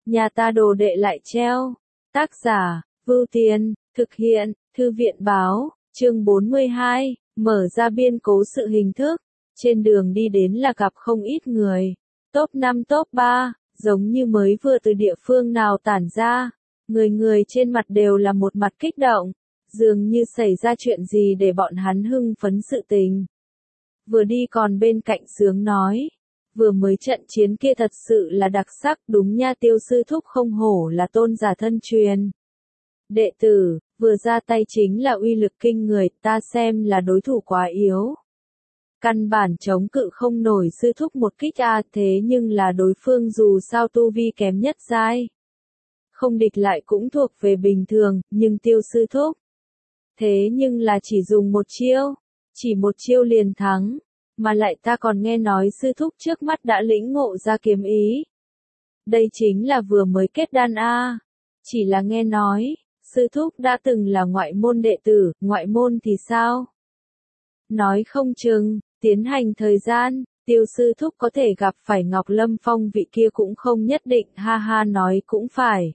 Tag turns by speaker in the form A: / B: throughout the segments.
A: nhà ta đồ đệ lại treo. Tác giả, Vưu Tiên, thực hiện, Thư viện báo, chương 42, mở ra biên cố sự hình thức. Trên đường đi đến là gặp không ít người. Top 5 top 3, giống như mới vừa từ địa phương nào tản ra. Người người trên mặt đều là một mặt kích động. Dường như xảy ra chuyện gì để bọn hắn hưng phấn sự tình. Vừa đi còn bên cạnh sướng nói. Vừa mới trận chiến kia thật sự là đặc sắc, đúng nha, Tiêu sư thúc không hổ là tôn giả thân truyền. Đệ tử, vừa ra tay chính là uy lực kinh người, ta xem là đối thủ quá yếu. Căn bản chống cự không nổi sư thúc một kích thế nhưng là đối phương dù sao tu vi kém nhất giai. Không địch lại cũng thuộc về bình thường, nhưng Tiêu sư thúc. Thế nhưng là chỉ dùng một chiêu, chỉ một chiêu liền thắng. Mà lại ta còn nghe nói sư thúc trước mắt đã lĩnh ngộ ra kiếm ý. Đây chính là vừa mới kết đan Chỉ là nghe nói, sư thúc đã từng là ngoại môn đệ tử, ngoại môn thì sao? Nói không chừng, tiến hành thời gian, Tiêu sư thúc có thể gặp phải Ngọc Lâm Phong vị kia cũng không nhất định, ha ha, nói cũng phải.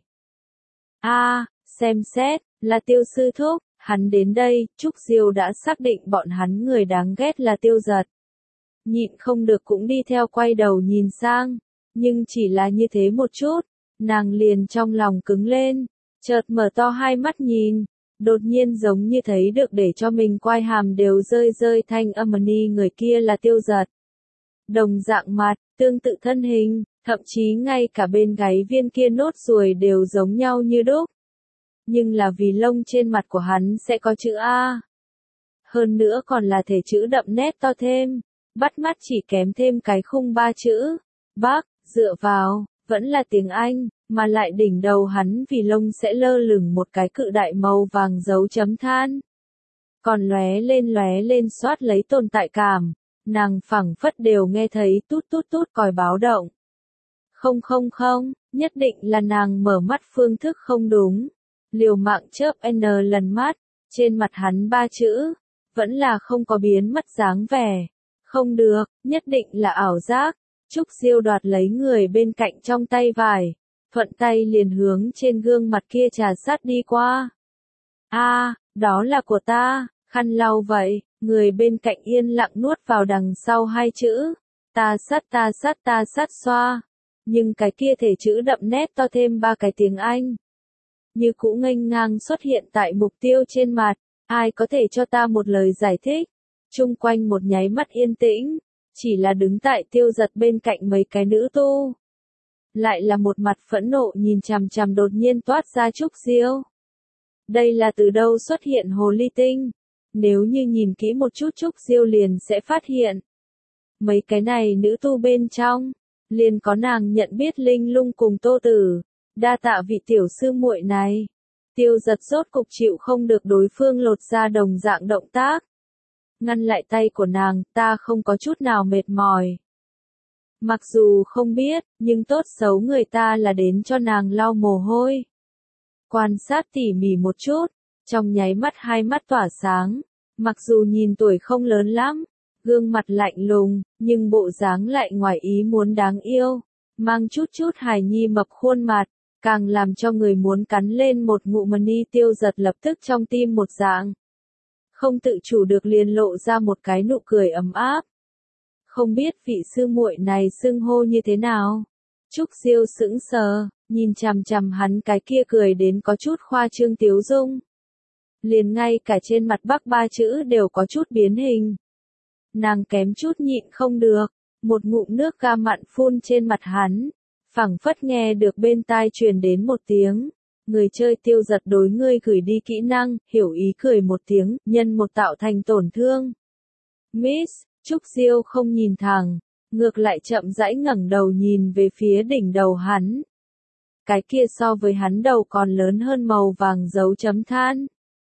A: Xem xét, là Tiêu sư thúc, hắn đến đây, Trúc Diêu đã xác định bọn hắn người đáng ghét là Tiêu Giật. Nhịn không được cũng đi theo quay đầu nhìn sang, nhưng chỉ là như thế một chút, nàng liền trong lòng cứng lên, chợt mở to hai mắt nhìn, đột nhiên giống như thấy được để cho mình quai hàm đều rơi thanh âm ni, người kia là Tiêu Giật. Đồng dạng mặt, tương tự thân hình, thậm chí ngay cả bên gáy viên kia nốt ruồi đều giống nhau như đúc. Nhưng là vì lông trên mặt của hắn sẽ có chữ A. Hơn nữa còn là thể chữ đậm nét to thêm. Bắt mắt chỉ kém thêm cái khung 3 chữ. Bác, dựa vào, vẫn là tiếng Anh, mà lại đỉnh đầu hắn vì lông sẽ lơ lửng một cái cự đại màu vàng dấu chấm than. Còn lóe lên xoát lấy tồn tại cảm, nàng phẳng phất đều nghe thấy tút tút còi báo động. Không, nhất định là nàng mở mắt phương thức không đúng. Liều mạng chớp lần mắt, trên mặt hắn 3 chữ, vẫn là không có biến mất dáng vẻ. Không được, nhất định là ảo giác. Trúc Diêu đoạt lấy người bên cạnh trong tay vải, thuận tay liền hướng trên gương mặt kia trà sát đi qua. Đó là của ta, khăn lau vậy, người bên cạnh yên lặng nuốt vào đằng sau 2 chữ. Ta sát xoa. Nhưng cái kia thể chữ đậm nét to thêm 3 cái tiếng Anh. Như cũ nghênh ngang xuất hiện tại mục tiêu trên mặt, ai có thể cho ta một lời giải thích? Chung quanh một nháy mắt yên tĩnh, chỉ là đứng tại Tiêu Giật bên cạnh mấy cái nữ tu. Lại là một mặt phẫn nộ nhìn chằm đột nhiên toát ra Trúc Diêu. Đây là từ đâu xuất hiện hồ ly tinh? Nếu như nhìn kỹ một chút Trúc Diêu liền sẽ phát hiện. Mấy cái này nữ tu bên trong, liền có nàng nhận biết Linh Lung cùng Tô Tử. Đa tạ vị tiểu sư muội này. Tiêu Giật rốt cục chịu không được đối phương lột ra đồng dạng động tác. Ngăn lại tay của nàng, ta không có chút nào mệt mỏi. Mặc dù không biết, nhưng tốt xấu người ta là đến cho nàng lau mồ hôi. Quan sát tỉ mỉ một chút, trong nháy mắt 2 mắt tỏa sáng. Mặc dù nhìn tuổi không lớn lắm, gương mặt lạnh lùng, nhưng bộ dáng lại ngoài ý muốn đáng yêu. Mang chút hài nhi mập khuôn mặt, càng làm cho người muốn cắn lên một ngụm ni. Tiêu Giật lập tức trong tim một dạng. Không tự chủ được liền lộ ra một cái nụ cười ấm áp. Không biết vị sư muội này xưng hô như thế nào? Trúc Diêu sững sờ, nhìn chằm hắn cái kia cười đến có chút khoa trương tiếu dung. Liền ngay cả trên mặt Bắc 3 chữ đều có chút biến hình. Nàng kém chút nhịn không được, một ngụm nước ga mặn phun trên mặt hắn, phẳng phất nghe được bên tai truyền đến một tiếng. Người chơi Tiêu Giật đối ngươi gửi đi kỹ năng, hiểu ý cười một tiếng, nhân một tạo thành tổn thương. Miss, Trúc Diêu không nhìn thẳng, ngược lại chậm rãi ngẩng đầu nhìn về phía đỉnh đầu hắn. Cái kia so với hắn đầu còn lớn hơn màu vàng dấu chấm than.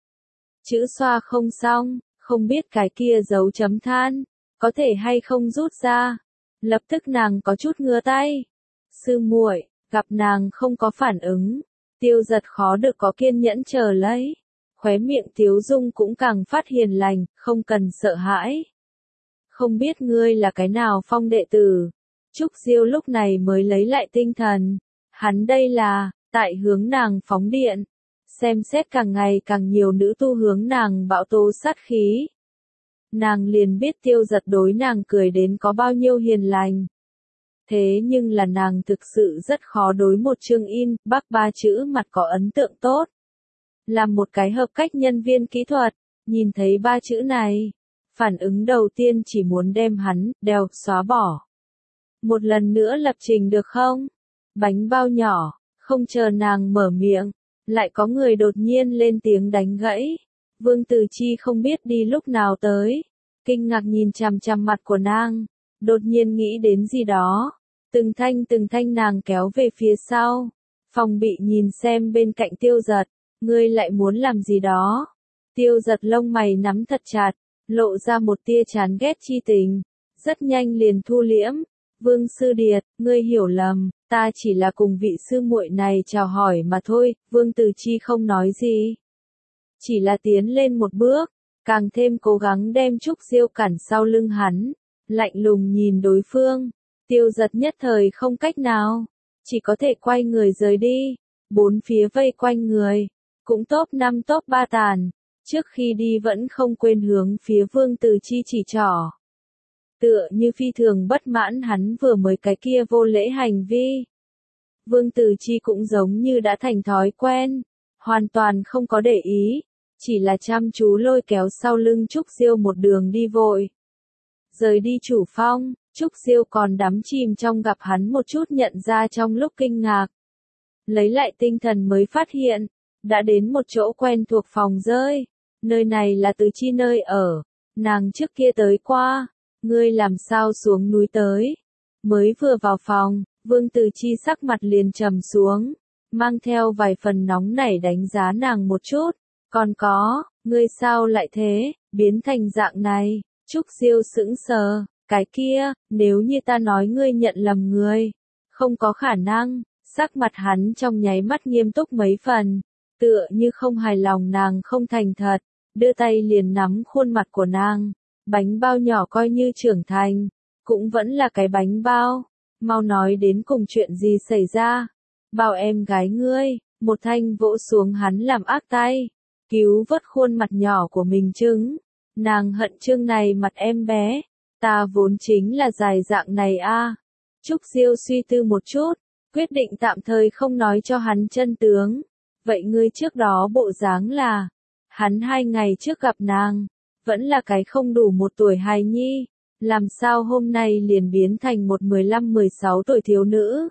A: Chữ xoa không xong, không biết cái kia dấu chấm than, có thể hay không rút ra. Lập tức nàng có chút ngứa tay. Sư muội, gặp nàng không có phản ứng. Tiêu Giật khó được có kiên nhẫn chờ lấy. Khóe miệng Tiếu Dung cũng càng phát hiền lành, không cần sợ hãi. Không biết ngươi là cái nào phong đệ tử. Trúc Diêu lúc này mới lấy lại tinh thần. Hắn đây là, tại hướng nàng phóng điện. Xem xét càng ngày càng nhiều nữ tu hướng nàng bạo tố sát khí. Nàng liền biết Tiêu Giật đối nàng cười đến có bao nhiêu hiền lành. Thế nhưng là nàng thực sự rất khó đối một chương in, bắc 3 chữ mặt có ấn tượng tốt. Làm một cái hợp cách nhân viên kỹ thuật, nhìn thấy 3 chữ này, phản ứng đầu tiên chỉ muốn đem hắn, đèo, xóa bỏ. Một lần nữa lập trình được không? Bánh bao nhỏ, không chờ nàng mở miệng, lại có người đột nhiên lên tiếng đánh gãy. Vương Từ Chi không biết đi lúc nào tới, kinh ngạc nhìn chằm chằm mặt của nàng, đột nhiên nghĩ đến gì đó, từng thanh nàng kéo về phía sau, phòng bị nhìn xem bên cạnh Tiêu Giật, ngươi lại muốn làm gì đó. Tiêu Giật lông mày nắm thật chặt, lộ ra một tia chán ghét chi tình, rất nhanh liền thu liễm. Vương Sư Điệt, ngươi hiểu lầm, ta chỉ là cùng vị sư muội này chào hỏi mà thôi. Vương Từ Chi không nói gì, chỉ là tiến lên một bước, càng thêm cố gắng đem Trúc Diêu cản sau lưng hắn, lạnh lùng nhìn đối phương. Tiêu Giật nhất thời không cách nào, chỉ có thể quay người rời đi. Bốn phía vây quanh người, cũng top 5 top 3 tàn, trước khi đi vẫn không quên hướng phía Vương Từ Chi chỉ trỏ. Tựa như phi thường bất mãn hắn vừa mới cái kia vô lễ hành vi. Vương Từ Chi cũng giống như đã thành thói quen, hoàn toàn không có để ý, chỉ là chăm chú lôi kéo sau lưng Trúc Diêu một đường đi vội. Rời đi chủ phong, Trúc Diêu còn đắm chìm trong gặp hắn một chút nhận ra trong lúc kinh ngạc. Lấy lại tinh thần mới phát hiện, đã đến một chỗ quen thuộc phòng rơi, nơi này là Từ Chi nơi ở, nàng trước kia tới qua. Ngươi làm sao xuống núi tới? Mới vừa vào phòng, Vương Từ Chi sắc mặt liền trầm xuống, mang theo vài phần nóng nảy đánh giá nàng một chút. Còn có, ngươi sao lại thế, biến thành dạng này? Trúc Diêu sững sờ, cái kia, nếu như ta nói ngươi nhận lầm người, không có khả năng. Sắc mặt hắn trong nháy mắt nghiêm túc mấy phần, tựa như không hài lòng nàng không thành thật, đưa tay liền nắm khuôn mặt của nàng. Bánh bao nhỏ coi như trưởng thành, cũng vẫn là cái bánh bao. Mau nói đến cùng chuyện gì xảy ra. Bảo em gái ngươi, một thanh vỗ xuống hắn làm ác tay, cứu vớt khuôn mặt nhỏ của mình chứng. Nàng hận chương này mặt em bé, ta vốn chính là dài dạng này a. Trúc Diêu suy tư một chút, quyết định tạm thời không nói cho hắn chân tướng. Vậy ngươi trước đó bộ dáng là, hắn 2 ngày trước gặp nàng, vẫn là cái không đủ 1 tuổi hài nhi, làm sao hôm nay liền biến thành một 15-16 tuổi thiếu nữ.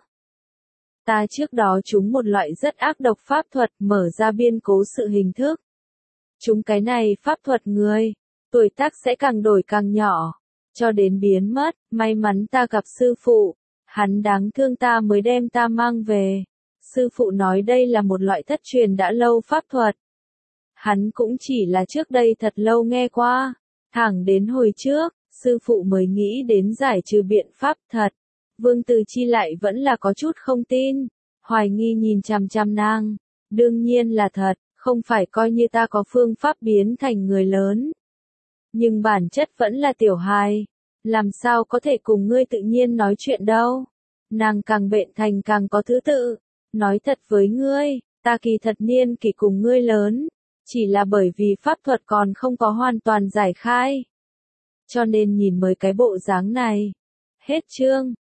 A: Ta trước đó trúng một loại rất ác độc pháp thuật mở ra biên cố sự hình thức. Chúng cái này pháp thuật người, tuổi tác sẽ càng đổi càng nhỏ, cho đến biến mất. May mắn ta gặp sư phụ, hắn đáng thương ta mới đem ta mang về. Sư phụ nói đây là một loại thất truyền đã lâu pháp thuật. Hắn cũng chỉ là trước đây thật lâu nghe qua, thẳng đến hồi trước, sư phụ mới nghĩ đến giải trừ biện pháp thật. Vương Từ Chi lại vẫn là có chút không tin, hoài nghi nhìn chằm chằm nàng. Đương nhiên là thật, không phải coi như ta có phương pháp biến thành người lớn. Nhưng bản chất vẫn là tiểu hài, làm sao có thể cùng ngươi tự nhiên nói chuyện đâu. Nàng càng bệnh thành càng có thứ tự, nói thật với ngươi, ta kỳ thật niên kỷ cùng ngươi lớn. Chỉ là bởi vì pháp thuật còn không có hoàn toàn giải khai. Cho nên nhìn mới cái bộ dáng này. Hết chương.